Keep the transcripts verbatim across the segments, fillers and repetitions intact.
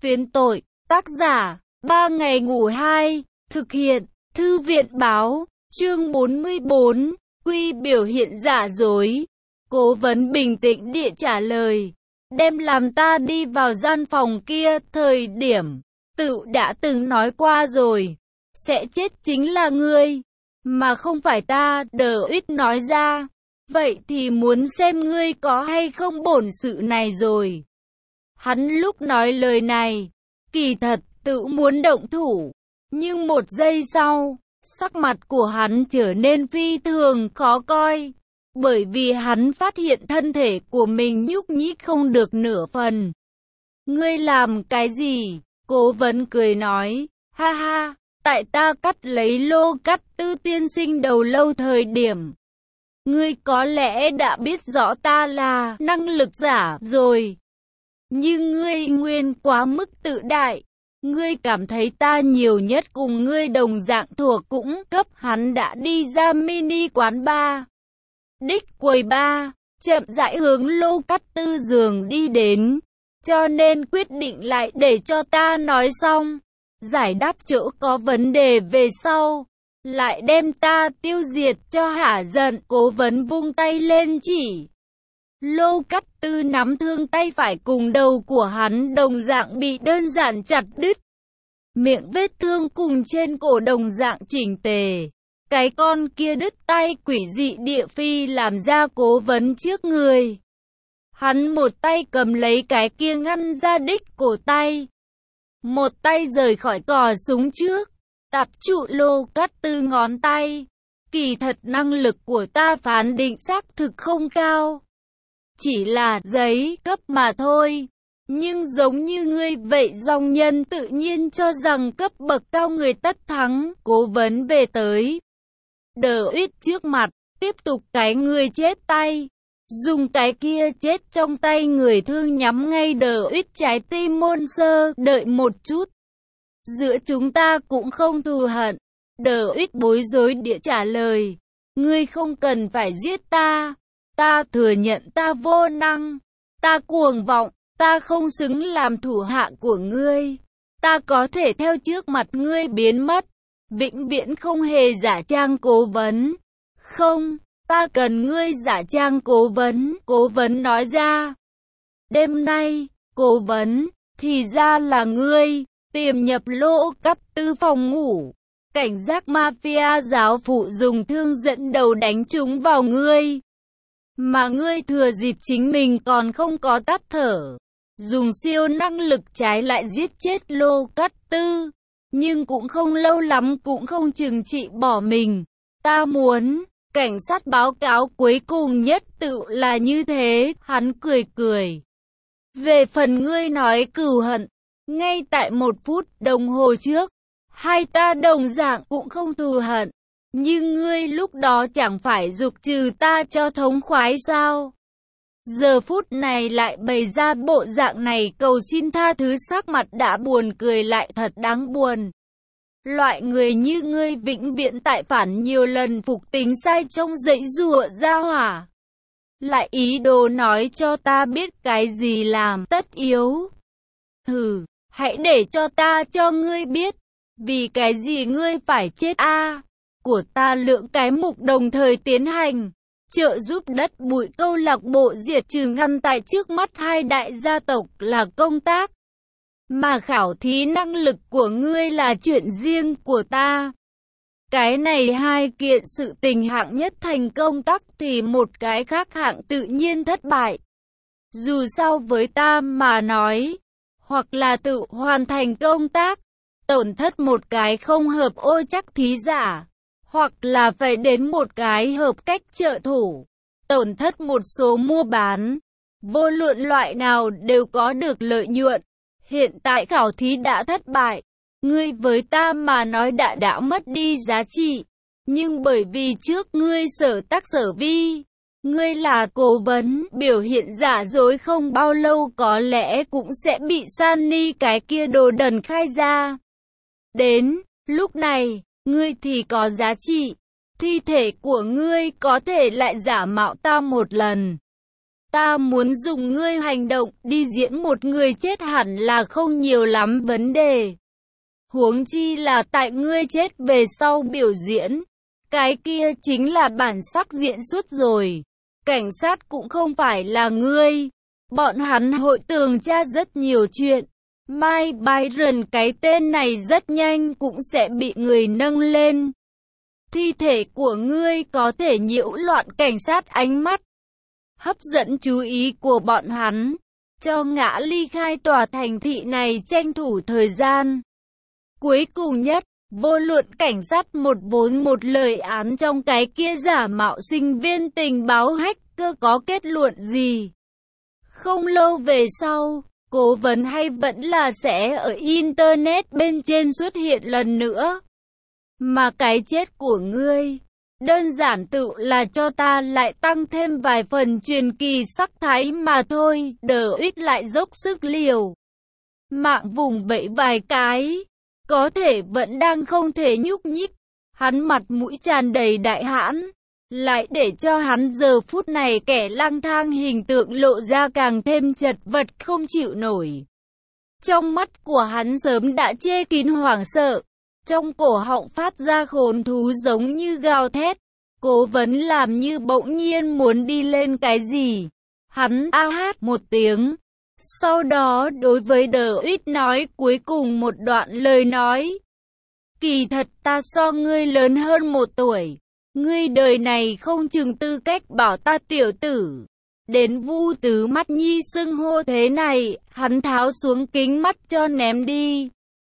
Phiến tội, tác giả, ba ngày ngủ hai, thực hiện, thư viện báo, chương bốn mươi bốn, quy biểu hiện giả dối. Cố vấn bình tĩnh địa trả lời, đem làm ta đi vào gian phòng kia, thời điểm, tự đã từng nói qua rồi, sẽ chết chính là ngươi, mà không phải ta, Đờ Uýt nói ra. Vậy thì muốn xem ngươi có hay không bổn sự này rồi. Hắn lúc nói lời này, kỳ thật, tự muốn động thủ. Nhưng một giây sau, sắc mặt của hắn trở nên phi thường khó coi. Bởi vì hắn phát hiện thân thể của mình nhúc nhích không được nửa phần. Ngươi làm cái gì? Cố vấn cười nói, ha ha, tại ta cắt lấy Lô Cát Tư tiên sinh đầu lâu thời điểm. Ngươi có lẽ đã biết rõ ta là năng lực giả rồi. Nhưng ngươi nguyên quá mức tự đại. Ngươi cảm thấy ta nhiều nhất cùng ngươi đồng dạng thuộc cũng cấp. Hắn đã đi ra mini quán bar. Đích quầy bar, chậm rãi hướng Lô Cát Tư giường đi đến. Cho nên quyết định lại để cho ta nói xong. Giải đáp chỗ có vấn đề về sau. Lại đem ta tiêu diệt cho hả giận. Cố vấn vung tay lên chỉ. Lô Cát Tư nắm thương tay phải cùng đầu của hắn đồng dạng bị đơn giản chặt đứt. Miệng vết thương cùng trên cổ đồng dạng chỉnh tề. Cái con kia đứt tay quỷ dị địa phi làm ra cố vấn trước người. Hắn một tay cầm lấy cái kia ngăn ra đích cổ tay. Một tay rời khỏi cò súng trước. Tập trụ Lô Cát Tư ngón tay. Kỳ thật năng lực của ta phán định xác thực không cao. Chỉ là giấy cấp mà thôi. Nhưng giống như ngươi vậy dòng nhân tự nhiên cho rằng cấp bậc cao người tất thắng. Cố vấn về tới Đờ Uýt trước mặt. Tiếp tục cái người chết tay. Dùng cái kia chết trong tay người thương nhắm ngay Đờ Uýt trái tim môn sơ. Đợi một chút. Giữa chúng ta cũng không thù hận. Đờ Uýt bối rối địa trả lời. Ngươi không cần phải giết ta. Ta thừa nhận ta vô năng. Ta cuồng vọng. Ta không xứng làm thủ hạ của ngươi. Ta có thể theo trước mặt ngươi biến mất. Vĩnh viễn không hề giả trang cố vấn. Không, ta cần ngươi giả trang cố vấn. Cố vấn nói ra. Đêm nay, cố vấn, thì ra là ngươi. Tiềm nhập Lô Cát Tư phòng ngủ. Cảnh giác mafia giáo phụ dùng thương dẫn đầu đánh trúng vào ngươi. Mà ngươi thừa dịp chính mình còn không có tắt thở. Dùng siêu năng lực trái lại giết chết Lô Cát Tư. Nhưng cũng không lâu lắm cũng không chừng trị bỏ mình. Ta muốn, cảnh sát báo cáo cuối cùng nhất tự là như thế. Hắn cười cười. Về phần ngươi nói cừu hận. Ngay tại một phút đồng hồ trước. Hai ta đồng dạng cũng không thù hận. Nhưng ngươi lúc đó chẳng phải giục trừ ta cho thống khoái sao? Giờ phút này lại bày ra bộ dạng này cầu xin tha thứ, sắc mặt đã buồn cười lại thật đáng buồn. Loại người như ngươi vĩnh viễn tại phản nhiều lần phục tính sai trong dãy giụa ra hỏa. Lại ý đồ nói cho ta biết cái gì làm tất yếu. Hừ, hãy để cho ta cho ngươi biết. Vì cái gì ngươi phải chết a? À, của ta lượng cái mục đồng thời tiến hành. Trợ giúp đất bụi câu lạc bộ diệt trừ ngăn tại trước mắt hai đại gia tộc là công tác. Mà khảo thí năng lực của ngươi là chuyện riêng của ta. Cái này hai kiện sự tình hạng nhất thành công tắc thì một cái khác hạng tự nhiên thất bại. Dù sao với ta mà nói, hoặc là tự hoàn thành công tác, tổn thất một cái không hợp ô chắc thí giả. Hoặc là phải đến một cái hợp cách trợ thủ, tổn thất một số mua bán. Vô luận loại nào đều có được lợi nhuận. Hiện tại khảo thí đã thất bại. Ngươi với ta mà nói đã đã mất đi giá trị. Nhưng bởi vì trước ngươi sở tác sở vi, ngươi là cố vấn, biểu hiện giả dối không bao lâu có lẽ cũng sẽ bị Sunny cái kia đồ đần khai ra. Đến lúc này, ngươi thì có giá trị. Thi thể của ngươi có thể lại giả mạo ta một lần. Ta muốn dùng ngươi hành động đi diễn một người chết hẳn là không nhiều lắm vấn đề. Huống chi là tại ngươi chết về sau biểu diễn. Cái kia chính là bản sắc diễn xuất rồi. Cảnh sát cũng không phải là ngươi. Bọn hắn hội tường tra rất nhiều chuyện. Mike Byron cái tên này rất nhanh cũng sẽ bị người nâng lên. Thi thể của ngươi có thể nhiễu loạn cảnh sát ánh mắt, hấp dẫn chú ý của bọn hắn, cho ngã ly khai tòa thành thị này tranh thủ thời gian. Cuối cùng nhất, vô luận cảnh sát một vốn một lời án trong cái kia giả mạo sinh viên tình báo hacker có kết luận gì. Không lâu về sau, cố vấn hay vẫn là sẽ ở Internet bên trên xuất hiện lần nữa. Mà cái chết của ngươi, đơn giản tự là cho ta lại tăng thêm vài phần truyền kỳ sắc thái mà thôi. Đờ ít lại dốc sức liều mạng vùng vẫy vài cái, có thể vẫn đang không thể nhúc nhích. Hắn mặt mũi tràn đầy đại hãn, lại để cho hắn giờ phút này kẻ lang thang hình tượng lộ ra càng thêm chật vật không chịu nổi. Trong mắt của hắn sớm đã che kín hoảng sợ, trong cổ họng phát ra khốn thú giống như gào thét. Cố vấn làm như bỗng nhiên muốn đi lên cái gì. Hắn a hát một tiếng. Sau đó đối với Đờ Ít nói cuối cùng một đoạn lời nói. Kỳ thật ta so ngươi lớn hơn một tuổi. Ngươi đời này không chừng tư cách bảo ta tiểu tử. Đến Vu Tứ Mắt Nhi xưng hô thế này, hắn tháo xuống kính mắt cho ném đi.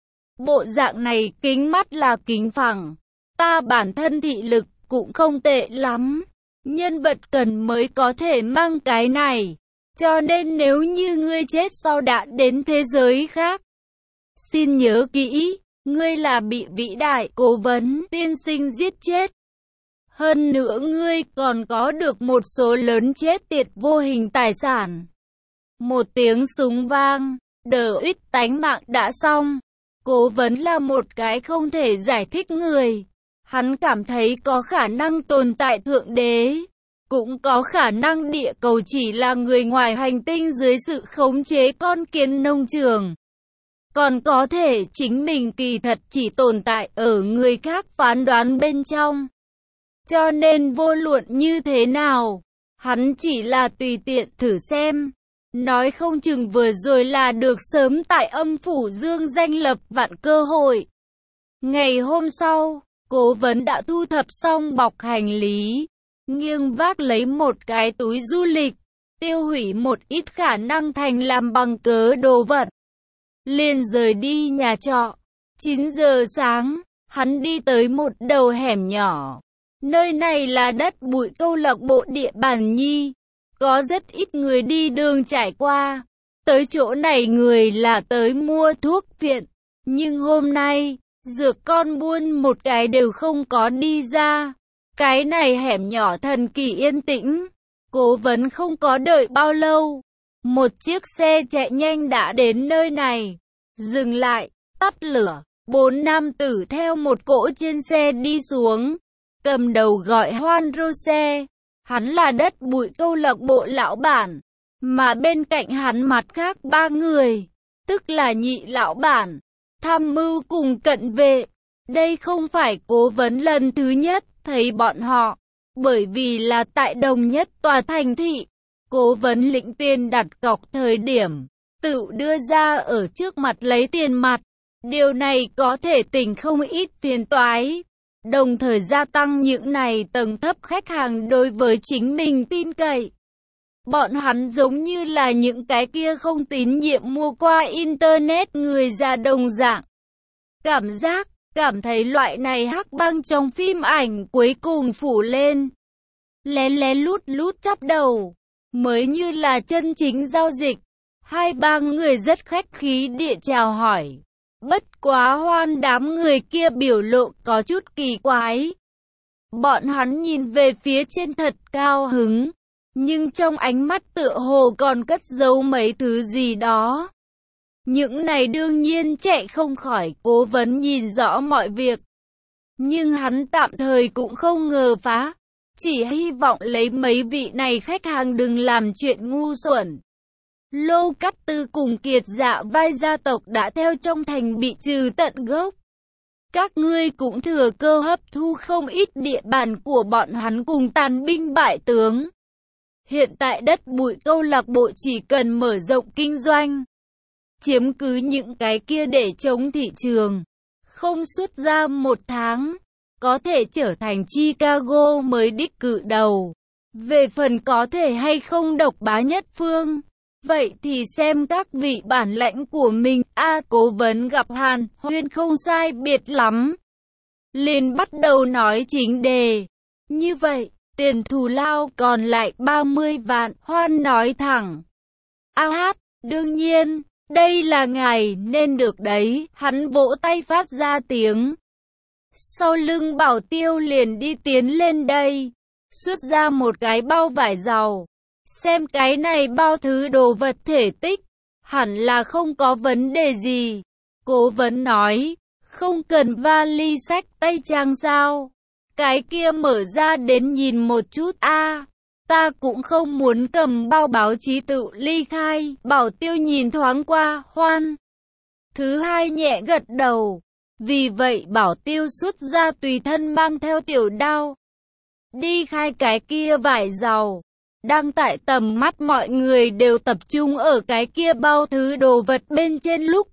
Bộ dạng này kính mắt là kính phẳng. Ta bản thân thị lực cũng không tệ lắm. Nhân vật cần mới có thể mang cái này. Cho nên nếu như ngươi chết sau đã đến thế giới khác, xin nhớ kỹ, ngươi là bị vĩ đại cố vấn tiên sinh giết chết. Hơn nữa ngươi còn có được một số lớn chết tiệt vô hình tài sản. Một tiếng súng vang, Đờ Ít tánh mạng đã xong. Cố vấn là một cái không thể giải thích người. Hắn cảm thấy có khả năng tồn tại thượng đế, cũng có khả năng địa cầu chỉ là người ngoài hành tinh dưới sự khống chế con kiến nông trường. Còn có thể chính mình kỳ thật chỉ tồn tại ở người khác phán đoán bên trong. Cho nên vô luận như thế nào, hắn chỉ là tùy tiện thử xem. Nói không chừng vừa rồi là được sớm tại âm phủ dương danh lập vạn cơ hội. Ngày hôm sau, cố vấn đã thu thập xong bọc hành lý, nghiêng vác lấy một cái túi du lịch, tiêu hủy một ít khả năng thành làm bằng cớ đồ vật. Liền rời đi nhà trọ. chín giờ sáng, hắn đi tới một đầu hẻm nhỏ. Nơi này là đất bụi câu lạc bộ địa bàn nhi. Có rất ít người đi đường trải qua. Tới chỗ này người là tới mua thuốc viện. Nhưng hôm nay, dược con buôn một cái đều không có đi ra. Cái này hẻm nhỏ thần kỳ yên tĩnh. Cố vấn không có đợi bao lâu. Một chiếc xe chạy nhanh đã đến nơi này. Dừng lại, tắt lửa. Bốn nam tử theo một cỗ trên xe đi xuống. Cầm đầu gọi Juan Rose. Hắn là đất bụi câu lạc bộ lão bản. Mà bên cạnh hắn mặt khác ba người. Tức là nhị lão bản, tham mưu cùng cận vệ. Đây không phải cố vấn lần thứ nhất thấy bọn họ. Bởi vì là tại đồng nhất tòa thành thị. Cố vấn lĩnh tiền đặt cọc thời điểm tự đưa ra ở trước mặt lấy tiền mặt. Điều này có thể tỉnh không ít phiền toái. Đồng thời gia tăng những này tầng thấp khách hàng đối với chính mình tin cậy. Bọn hắn giống như là những cái kia không tín nhiệm mua qua Internet người già đồng dạng. Cảm giác, cảm thấy loại này hắc băng trong phim ảnh cuối cùng phủ lên. Lén lén lút lút chắp đầu, mới như là chân chính giao dịch. Hai ba người rất khách khí địa chào hỏi. Bất quá Hoan đám người kia biểu lộ có chút kỳ quái. Bọn hắn nhìn về phía trên thật cao hứng, nhưng trong ánh mắt tựa hồ còn cất giấu mấy thứ gì đó. Những này đương nhiên chạy không khỏi cố vấn nhìn rõ mọi việc. Nhưng hắn tạm thời cũng không ngờ phá. chỉ hy vọng lấy mấy vị này khách hàng đừng làm chuyện ngu xuẩn. Lô Cát Tư cùng Kiệt Dạ vai gia tộc đã theo trong thành bị trừ tận gốc. Các ngươi cũng thừa cơ hấp thu không ít địa bàn của bọn hắn cùng tàn binh bại tướng. Hiện tại đất bụi câu lạc bộ chỉ cần mở rộng kinh doanh, chiếm cứ những cái kia để chống thị trường, không xuất ra một tháng, có thể trở thành Chicago mới đích cử đầu. Về phần có thể hay không độc bá nhất phương, vậy thì xem các vị bản lãnh của mình. A Cố vấn gặp Hàn Huyên không sai biệt lắm, liền bắt đầu nói chính đề. Như vậy, tiền thù lao còn lại ba mươi vạn, Hoan nói thẳng. A hát, đương nhiên, đây là ngài nên được đấy, hắn vỗ tay phát ra tiếng. Sau lưng Bảo Tiêu liền đi tiến lên đây, xuất ra một cái bao vải dầu. Xem cái này bao thứ đồ vật thể tích, hẳn là không có vấn đề gì. Cố vấn nói, không cần vali sách tay trang sao? Cái kia mở ra đến nhìn một chút a. À, ta cũng không muốn cầm bao báo chí tự ly khai. Bảo Tiêu nhìn thoáng qua Hoan. Thứ hai nhẹ gật đầu. Vì vậy Bảo Tiêu xuất ra tùy thân mang theo tiểu đao, đi khai cái kia vải dầu. Đang tại tầm mắt mọi người đều tập trung ở cái kia bao thứ đồ vật bên trên lúc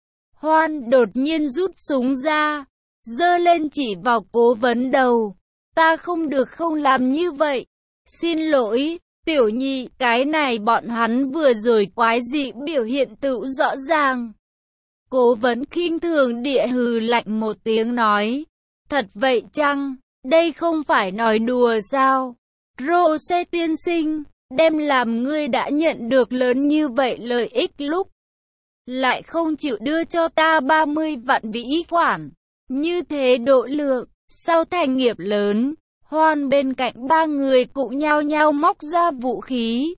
Hoan đột nhiên rút súng ra, giơ lên chỉ vào Cố vấn đầu. Ta không được không làm như vậy. Xin lỗi, tiểu nhị, cái này bọn hắn vừa rồi quái dị biểu hiện tự rõ ràng. Cố vấn khinh thường địa hừ lạnh một tiếng nói. Thật vậy chăng? Đây không phải nói đùa sao? Rose tiên sinh, đem làm ngươi đã nhận được lớn như vậy lợi ích lúc lại không chịu đưa cho ta ba mươi vạn vĩ khoản. Như thế độ lượng, sau thành nghiệp lớn, Hoan bên cạnh ba người cũng nhao nhao móc ra vũ khí.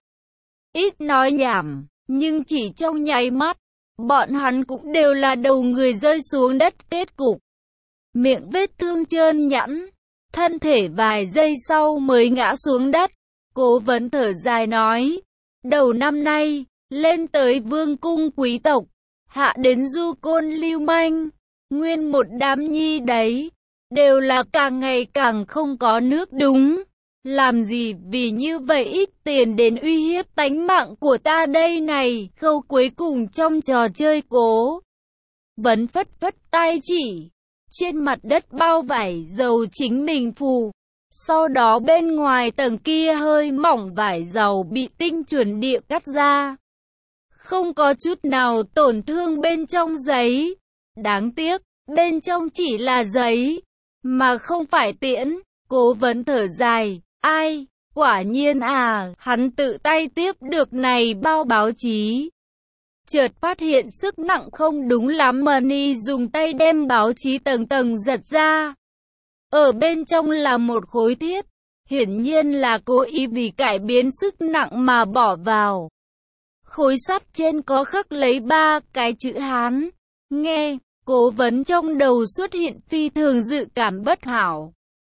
Ít nói nhảm, nhưng chỉ trong nháy mắt, bọn hắn cũng đều là đầu người rơi xuống đất kết cục. Miệng vết thương trơn nhẵn, thân thể vài giây sau mới ngã xuống đất. Cố vấn thở dài nói, đầu năm nay, lên tới vương cung quý tộc, hạ đến du côn lưu manh, nguyên một đám nhi đấy, đều là càng ngày càng không có nước đúng. Làm gì vì như vậy ít tiền đến uy hiếp tánh mạng của ta đây này. Khâu cuối cùng trong trò chơi Cố vấn phất phất tay chỉ trên mặt đất bao vải dầu chính mình phủ. Sau đó bên ngoài tầng kia hơi mỏng vải dầu bị tinh chuẩn địa cắt ra, không có chút nào tổn thương bên trong giấy. Đáng tiếc, bên trong chỉ là giấy, mà không phải tiễn. Cố vấn thở dài, ai, quả nhiên à, hắn tự tay tiếp được này bao báo chí. Chợt phát hiện sức nặng không đúng lắm, Money dùng tay đem báo chí tầng tầng giật ra. Ở bên trong là một khối thiết, hiển nhiên là cố ý vì cải biến sức nặng mà bỏ vào. Khối sắt trên có khắc lấy ba cái chữ Hán. Nghe, Cố vấn trong đầu xuất hiện phi thường dự cảm bất hảo.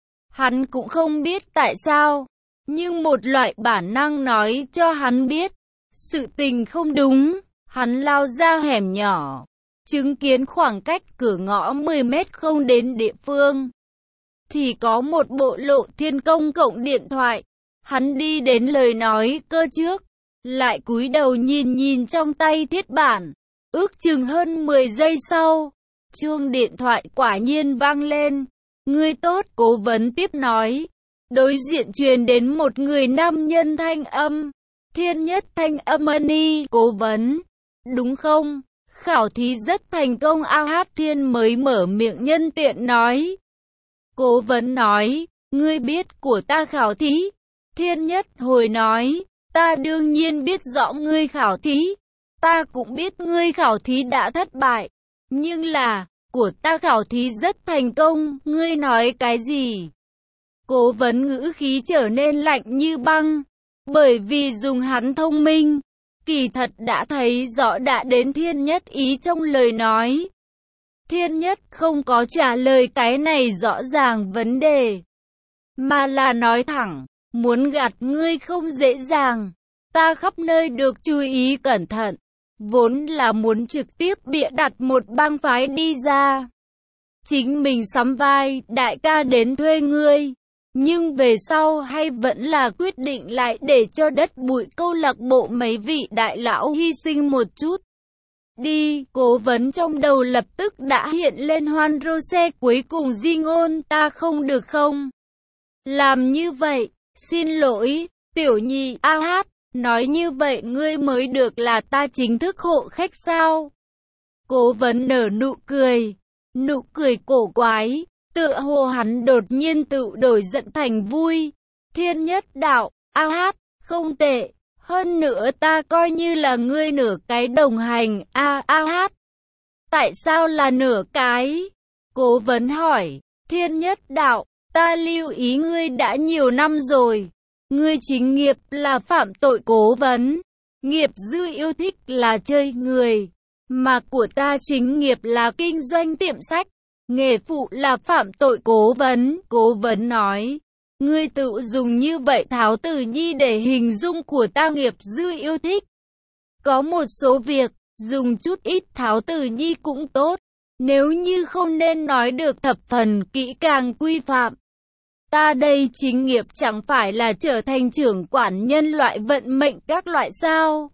Hắn cũng không biết tại sao, nhưng một loại bản năng nói cho hắn biết, sự tình không đúng. Hắn lao ra hẻm nhỏ, chứng kiến khoảng cách cửa ngõ mười mét không đến địa phương, thì có một bộ Lộ Thiên công cộng điện thoại. Hắn đi đến lời nói cơ trước, lại cúi đầu nhìn nhìn trong tay thiết bản. Ước chừng hơn mười giây sau, chuông điện thoại quả nhiên vang lên. Ngươi tốt, Cố vấn tiếp nói. Đối diện truyền đến một người nam nhân thanh âm. Thiên Nhất thanh âm. Money. Cố vấn, đúng không? Khảo thí rất thành công. A Hát Thiên mới mở miệng nhân tiện nói. Cố vấn nói, ngươi biết của ta khảo thí. Thiên Nhất hồi nói, ta đương nhiên biết rõ ngươi khảo thí. Ta cũng biết ngươi khảo thí đã thất bại. Nhưng là, của ta khảo thí rất thành công. Ngươi nói cái gì? Cố vấn ngữ khí trở nên lạnh như băng. Bởi vì dùng hắn thông minh, kỳ thật đã thấy rõ đã đến Thiên Nhất ý trong lời nói. Thiên Nhất không có trả lời cái này rõ ràng vấn đề, mà là nói thẳng, muốn gạt ngươi không dễ dàng. Ta khắp nơi được chú ý cẩn thận, vốn là muốn trực tiếp bịa đặt một bang phái đi ra. Chính mình sắm vai, đại ca đến thuê ngươi. Nhưng về sau hay vẫn là quyết định lại để cho đất bụi câu lạc bộ mấy vị đại lão hy sinh một chút. Đi, cố vấn trong đầu lập tức đã hiện lên Hoan Rose cuối cùng di ngôn, ta không được không? Làm như vậy, xin lỗi, tiểu nhị, a hát, nói như vậy ngươi mới được là ta chính thức hộ khách sao? Cố vấn nở nụ cười, nụ cười cổ quái, tựa hồ hắn đột nhiên tự đổi giận thành vui. Thiên nhất đạo, a hát, không tệ. Hơn nữa ta coi như là ngươi nửa cái đồng hành, a a hát. Tại sao là nửa cái? Cố vấn hỏi, thiên nhất đạo, ta lưu ý ngươi đã nhiều năm rồi. Ngươi chính nghiệp là phạm tội cố vấn. Nghiệp dư yêu thích là chơi người. Mà của ta chính nghiệp là kinh doanh tiệm sách. Nghề phụ là phạm tội cố vấn. Cố vấn nói. Ngươi tự dùng như vậy Tháo Tử Nhi để hình dung của ta nghiệp dư yêu thích. Có một số việc, dùng chút ít Tháo Tử Nhi cũng tốt. Nếu như không nên nói được thập phần kỹ càng quy phạm. Ta đây chính nghiệp chẳng phải là trở thành trưởng quản nhân loại vận mệnh các loại sao?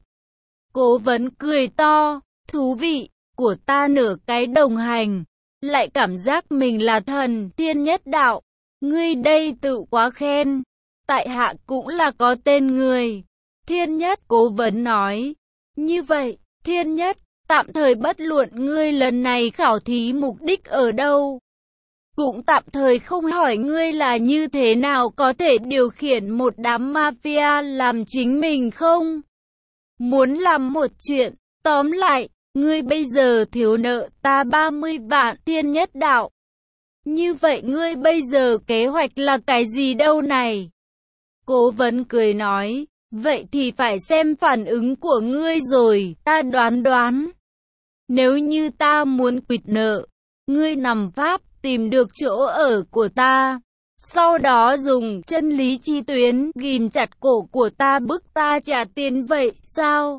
Cố vấn cười to, thú vị, của ta nửa cái đồng hành. Lại cảm giác mình là thần, thiên nhất đạo. Ngươi đây tự quá khen. Tại hạ cũng là có tên người. Thiên nhất cố vấn nói. Như vậy, thiên nhất, tạm thời bất luận ngươi lần này khảo thí mục đích ở đâu. Cũng tạm thời không hỏi ngươi là như thế nào có thể điều khiển một đám mafia làm chính mình không? Muốn làm một chuyện, tóm lại, ngươi bây giờ thiếu nợ ta ba mươi vạn thiên nhất đạo. Như vậy ngươi bây giờ kế hoạch là cái gì đâu này? Cố vấn cười nói, vậy thì phải xem phản ứng của ngươi rồi, ta đoán đoán. Nếu như ta muốn quỵt nợ, ngươi nằm pháp tìm được chỗ ở của ta. Sau đó dùng chân lý chi tuyến ghim chặt cổ của ta bức ta trả tiền vậy sao?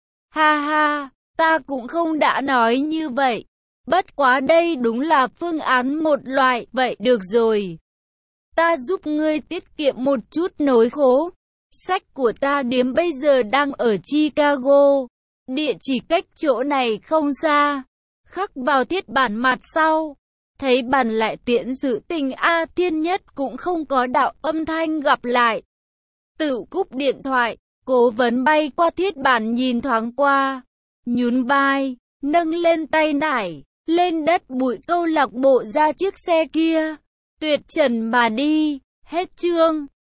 Ha ha, ta cũng không đã nói như vậy. Bất quá đây đúng là phương án một loại, vậy được rồi. Ta giúp ngươi tiết kiệm một chút nỗi khổ. Sách của ta điếm bây giờ đang ở Chicago. Địa chỉ cách chỗ này không xa. Khắc vào thiết bản mặt sau. Thấy bàn lại tiễn dự tình A thiên nhất cũng không có đạo âm thanh gặp lại. Tự cúp điện thoại, cố vấn bay qua thiết bản nhìn thoáng qua. Nhún vai, nâng lên tay nải. Lên đất bụi câu lạc bộ ra chiếc xe kia. Tuyệt trần mà đi. Hết chương.